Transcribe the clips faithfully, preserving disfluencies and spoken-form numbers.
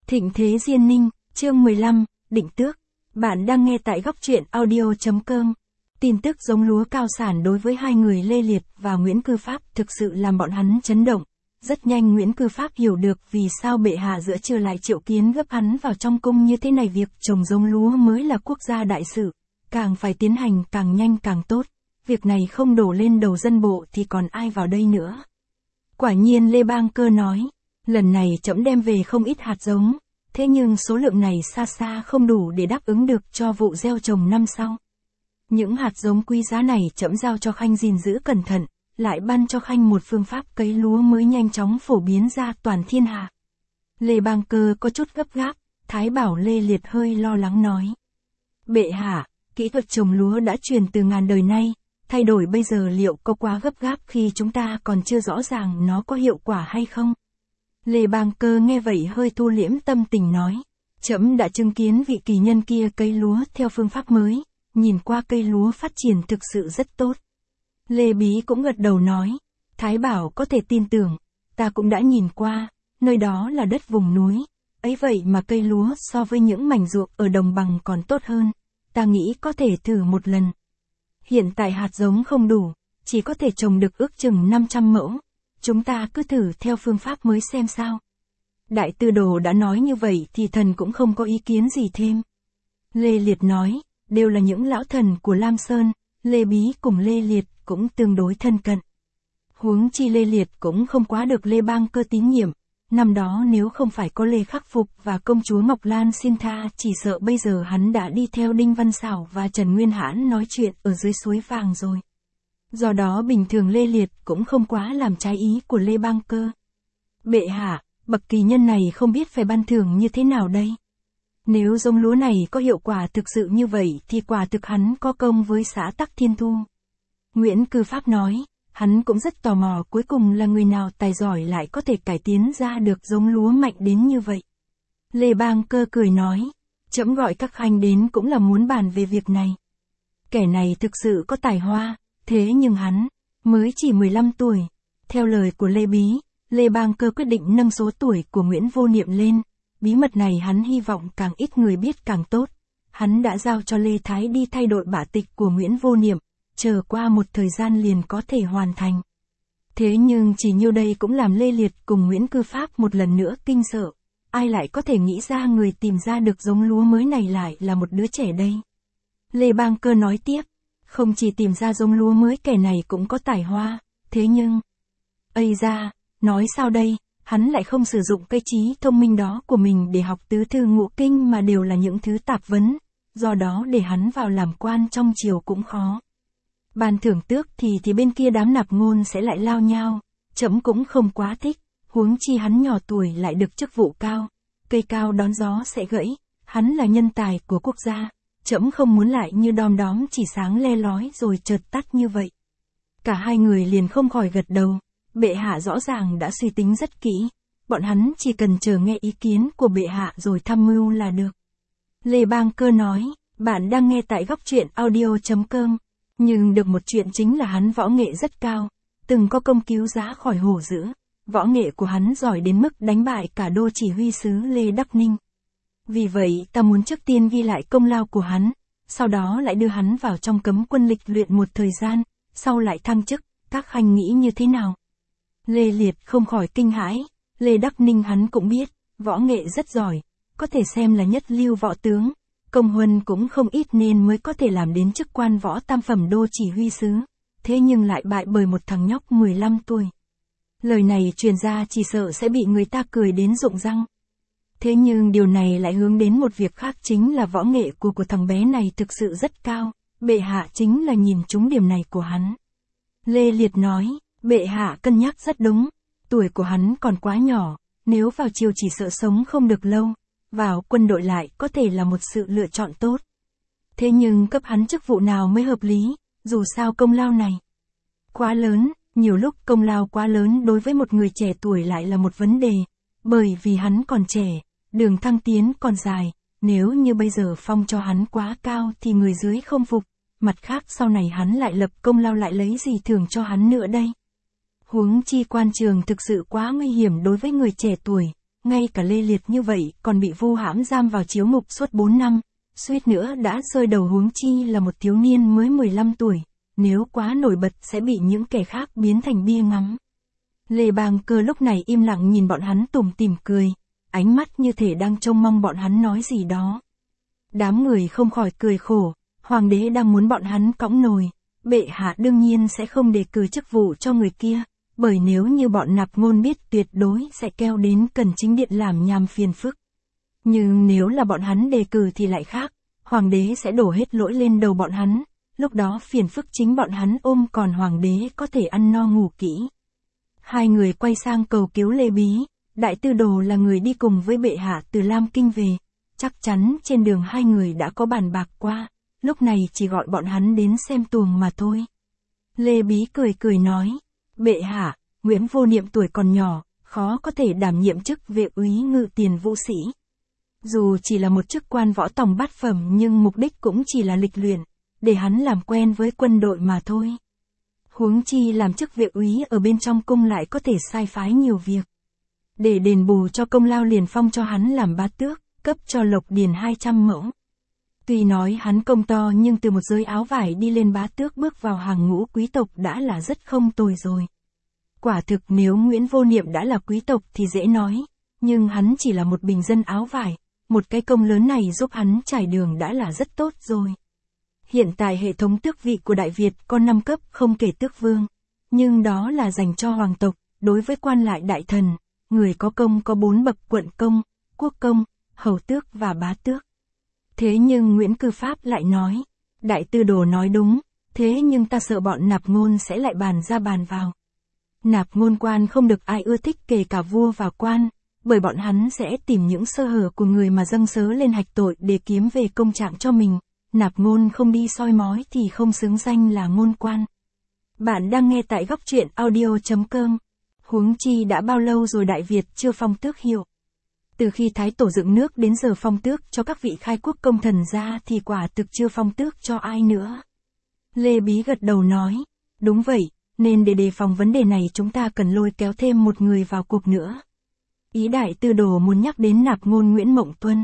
Thịnh Thế Diên Ninh, chương mười lăm, Định Tước. Bạn đang nghe tại góc truyện audio.com. Tin tức giống lúa cao sản đối với hai người Lê Liệt và Nguyễn Cư Pháp thực sự làm bọn hắn chấn động. Rất nhanh Nguyễn Cư Pháp hiểu được vì sao bệ hạ giữa trưa lại triệu kiến gấp hắn vào trong cung như thế này. Việc trồng giống lúa mới là quốc gia đại sự, càng phải tiến hành càng nhanh càng tốt. Việc này không đổ lên đầu dân bộ thì còn ai vào đây nữa. Quả nhiên Lê Bang Cơ nói, lần này trẫm đem về không ít hạt giống, thế nhưng số lượng này xa xa không đủ để đáp ứng được cho vụ gieo trồng năm sau. Những hạt giống quý giá này trẫm giao cho Khanh gìn giữ cẩn thận, lại ban cho Khanh một phương pháp cấy lúa mới nhanh chóng phổ biến ra toàn thiên hạ. Lê Bang Cơ có chút gấp gáp, Thái Bảo Lê Liệt hơi lo lắng nói. Bệ hạ, kỹ thuật trồng lúa đã truyền từ ngàn đời nay, thay đổi bây giờ liệu có quá gấp gáp khi chúng ta còn chưa rõ ràng nó có hiệu quả hay không? Lê Bang Cơ nghe vậy hơi thu liễm tâm tình nói, trẫm đã chứng kiến vị kỳ nhân kia cấy lúa theo phương pháp mới, nhìn qua cây lúa phát triển thực sự rất tốt. Lê Bí cũng gật đầu nói, Thái Bảo có thể tin tưởng, ta cũng đã nhìn qua, nơi đó là đất vùng núi, ấy vậy mà cây lúa so với những mảnh ruộng ở đồng bằng còn tốt hơn, ta nghĩ có thể thử một lần. Hiện tại hạt giống không đủ, chỉ có thể trồng được ước chừng năm trăm mẫu. Chúng ta cứ thử theo phương pháp mới xem sao. Đại tư đồ đã nói như vậy thì thần cũng không có ý kiến gì thêm. Lê Liệt nói, đều là những lão thần của Lam Sơn, Lê Bí cùng Lê Liệt cũng tương đối thân cận. Huống chi Lê Liệt cũng không quá được Lê Bang Cơ tín nhiệm. Năm đó nếu không phải có Lê Khắc Phục và công chúa Ngọc Lan xin tha, chỉ sợ bây giờ hắn đã đi theo Đinh Văn Xảo và Trần Nguyên Hãn nói chuyện ở dưới suối vàng rồi. Do đó bình thường Lê Liệt cũng không quá làm trái ý của Lê Bang Cơ. Bệ hạ, bậc kỳ nhân này không biết phải ban thưởng như thế nào đây? Nếu giống lúa này có hiệu quả thực sự như vậy thì quả thực hắn có công với xã Tắc Thiên Thu. Nguyễn Cư Pháp nói, hắn cũng rất tò mò cuối cùng là người nào tài giỏi lại có thể cải tiến ra được giống lúa mạnh đến như vậy. Lê Bang Cơ cười nói, trẫm gọi các khanh đến cũng là muốn bàn về việc này. Kẻ này thực sự có tài hoa. Thế nhưng hắn, mới chỉ mười lăm tuổi. Theo lời của Lê Bí, Lê Bang Cơ quyết định nâng số tuổi của Nguyễn Vô Niệm lên. Bí mật này hắn hy vọng càng ít người biết càng tốt. Hắn đã giao cho Lê Thái đi thay đổi bả tịch của Nguyễn Vô Niệm, chờ qua một thời gian liền có thể hoàn thành. Thế nhưng chỉ nhiêu đây cũng làm Lê Liệt cùng Nguyễn Cư Pháp một lần nữa kinh sợ. Ai lại có thể nghĩ ra người tìm ra được giống lúa mới này lại là một đứa trẻ đây? Lê Bang Cơ nói tiếp. Không chỉ tìm ra giống lúa mới, kẻ này cũng có tài hoa, thế nhưng... Ây da, nói sao đây, hắn lại không sử dụng cái trí thông minh đó của mình để học tứ thư ngũ kinh mà đều là những thứ tạp vấn, do đó để hắn vào làm quan trong triều cũng khó. Ban thưởng tước thì thì bên kia đám nạp ngôn sẽ lại lao nhau, trẫm cũng không quá thích, huống chi hắn nhỏ tuổi lại được chức vụ cao, cây cao đón gió sẽ gãy, hắn là nhân tài của quốc gia. Trẫm không muốn lại như đom đóm chỉ sáng le lói rồi chợt tắt như vậy. Cả hai người liền không khỏi gật đầu, bệ hạ rõ ràng đã suy tính rất kỹ, bọn hắn chỉ cần chờ nghe ý kiến của bệ hạ rồi tham mưu là được. Lê Bang Cơ nói, bạn đang nghe tại góc truyện audio.com, nhưng được một chuyện chính là hắn võ nghệ rất cao, từng có công cứu giá khỏi hổ dữ, võ nghệ của hắn giỏi đến mức đánh bại cả đô chỉ huy sứ Lê Đắc Ninh. Vì vậy ta muốn trước tiên ghi lại công lao của hắn, sau đó lại đưa hắn vào trong cấm quân lịch luyện một thời gian, sau lại thăng chức, các khanh nghĩ như thế nào? Lê Liệt không khỏi kinh hãi, Lê Đắc Ninh hắn cũng biết, võ nghệ rất giỏi, có thể xem là nhất lưu võ tướng, công huân cũng không ít nên mới có thể làm đến chức quan võ tam phẩm đô chỉ huy sứ, thế nhưng lại bại bởi một thằng nhóc mười lăm tuổi. Lời này truyền ra chỉ sợ sẽ bị người ta cười đến rụng răng. Thế nhưng điều này lại hướng đến một việc khác, chính là võ nghệ của của thằng bé này thực sự rất cao, bệ hạ chính là nhìn trúng điểm này của hắn. Lê Liệt nói, bệ hạ cân nhắc rất đúng, tuổi của hắn còn quá nhỏ, nếu vào triều chỉ sợ sống không được lâu, vào quân đội lại có thể là một sự lựa chọn tốt. Thế nhưng cấp hắn chức vụ nào mới hợp lý, dù sao công lao này quá lớn, nhiều lúc công lao quá lớn đối với một người trẻ tuổi lại là một vấn đề, bởi vì hắn còn trẻ. Đường thăng tiến còn dài, nếu như bây giờ phong cho hắn quá cao thì người dưới không phục, mặt khác sau này hắn lại lập công lao lại lấy gì thưởng cho hắn nữa đây. Huống chi quan trường thực sự quá nguy hiểm đối với người trẻ tuổi, ngay cả Lê Liệt như vậy còn bị vu hãm giam vào chiếu ngục suốt bốn năm, suýt nữa đã rơi đầu, huống chi là một thiếu niên mới mười lăm tuổi, nếu quá nổi bật sẽ bị những kẻ khác biến thành bia ngắm. Lê Bang Cơ lúc này im lặng nhìn bọn hắn tủm tỉm cười, ánh mắt như thể đang trông mong bọn hắn nói gì đó. Đám người không khỏi cười khổ, hoàng đế đang muốn bọn hắn cõng nồi, bệ hạ đương nhiên sẽ không đề cử chức vụ cho người kia, bởi nếu như bọn Nạp Ngôn biết tuyệt đối sẽ kêu đến Cần Chính Điện làm nhằm phiền phức. Nhưng nếu là bọn hắn đề cử thì lại khác, hoàng đế sẽ đổ hết lỗi lên đầu bọn hắn, lúc đó phiền phức chính bọn hắn ôm, còn hoàng đế có thể ăn no ngủ kỹ. Hai người quay sang cầu cứu Lê Bí, Đại Tư Đồ là người đi cùng với bệ hạ từ Lam Kinh về, chắc chắn trên đường hai người đã có bàn bạc qua, lúc này chỉ gọi bọn hắn đến xem tuồng mà thôi. Lê Bí cười cười nói, bệ hạ, Nguyễn Vô Niệm tuổi còn nhỏ, khó có thể đảm nhiệm chức vệ úy ngự tiền vũ sĩ. Dù chỉ là một chức quan võ tòng bát phẩm nhưng mục đích cũng chỉ là lịch luyện, để hắn làm quen với quân đội mà thôi. Huống chi làm chức vệ úy ở bên trong cung lại có thể sai phái nhiều việc. Để đền bù cho công lao liền phong cho hắn làm bá tước, cấp cho Lộc Điền hai trăm mẫu. Tuy nói hắn công to nhưng từ một giới áo vải đi lên bá tước bước vào hàng ngũ quý tộc đã là rất không tồi rồi. Quả thực nếu Nguyễn Vô Niệm đã là quý tộc thì dễ nói, nhưng hắn chỉ là một bình dân áo vải, một cái công lớn này giúp hắn trải đường đã là rất tốt rồi. Hiện tại hệ thống tước vị của Đại Việt có năm cấp không kể tước vương, nhưng đó là dành cho hoàng tộc, đối với quan lại đại thần, người có công có bốn bậc: quận công, quốc công, hầu tước và bá tước. Thế nhưng Nguyễn Cư Pháp lại nói, Đại Tư Đồ nói đúng, thế nhưng ta sợ bọn Nạp Ngôn sẽ lại bàn ra bàn vào. Nạp Ngôn quan không được ai ưa thích, kể cả vua và quan, bởi bọn hắn sẽ tìm những sơ hở của người mà dâng sớ lên hạch tội để kiếm về công trạng cho mình. Nạp Ngôn không đi soi mói thì không xứng danh là ngôn quan. Bạn đang nghe tại góc truyện audio chấm com. Huống chi đã bao lâu rồi Đại Việt chưa phong tước hiệu. Từ khi Thái Tổ dựng nước đến giờ phong tước cho các vị khai quốc công thần ra thì quả thực chưa phong tước cho ai nữa. Lê Bí gật đầu nói, đúng vậy, nên để đề phòng vấn đề này chúng ta cần lôi kéo thêm một người vào cuộc nữa. Ý Đại Tư Đồ muốn nhắc đến Nạp Ngôn Nguyễn Mộng Tuân.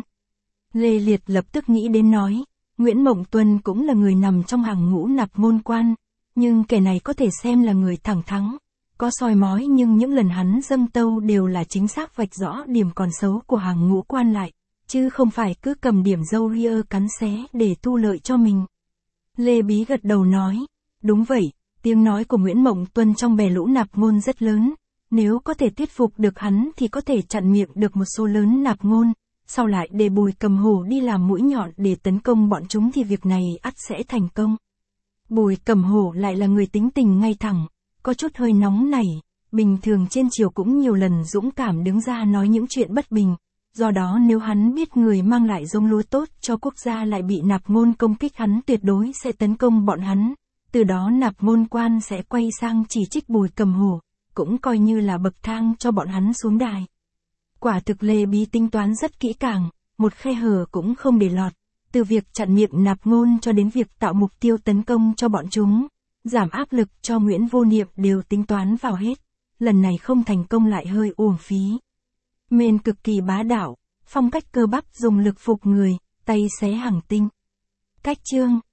Lê Liệt lập tức nghĩ đến nói, Nguyễn Mộng Tuân cũng là người nằm trong hàng ngũ Nạp Ngôn quan, nhưng kẻ này có thể xem là người thẳng thắn, có soi mói, nhưng những lần hắn dâng tâu đều là chính xác vạch rõ điểm còn xấu của hàng ngũ quan lại, chứ không phải cứ cầm điểm dâu ria cắn xé để thu lợi cho mình. Lê Bí gật đầu nói, đúng vậy, tiếng nói của Nguyễn Mộng Tuân trong bè lũ Nạp Ngôn rất lớn, nếu có thể thuyết phục được hắn thì có thể chặn miệng được một số lớn Nạp Ngôn, sau lại để Bùi Cầm Hổ đi làm mũi nhọn để tấn công bọn chúng thì việc này ắt sẽ thành công. Bùi Cầm Hổ lại là người tính tình ngay thẳng, có chút hơi nóng nảy, bình thường trên triều cũng nhiều lần dũng cảm đứng ra nói những chuyện bất bình, do đó nếu hắn biết người mang lại giống lúa tốt cho quốc gia lại bị Nạp Ngôn công kích, hắn tuyệt đối sẽ tấn công bọn hắn, từ đó Nạp Ngôn quan sẽ quay sang chỉ trích Bùi Cầm Hổ, cũng coi như là bậc thang cho bọn hắn xuống đài. Quả thực Lê Bí tính toán rất kỹ càng, một khe hở cũng không để lọt, từ việc chặn miệng Nạp Ngôn cho đến việc tạo mục tiêu tấn công cho bọn chúng, giảm áp lực cho Nguyễn Vô Niệm đều tính toán vào hết, lần này không thành công lại hơi uổng phí. Mên cực kỳ bá đạo, phong cách cơ bắp dùng lực phục người, tay xé hàng tinh. Cách chương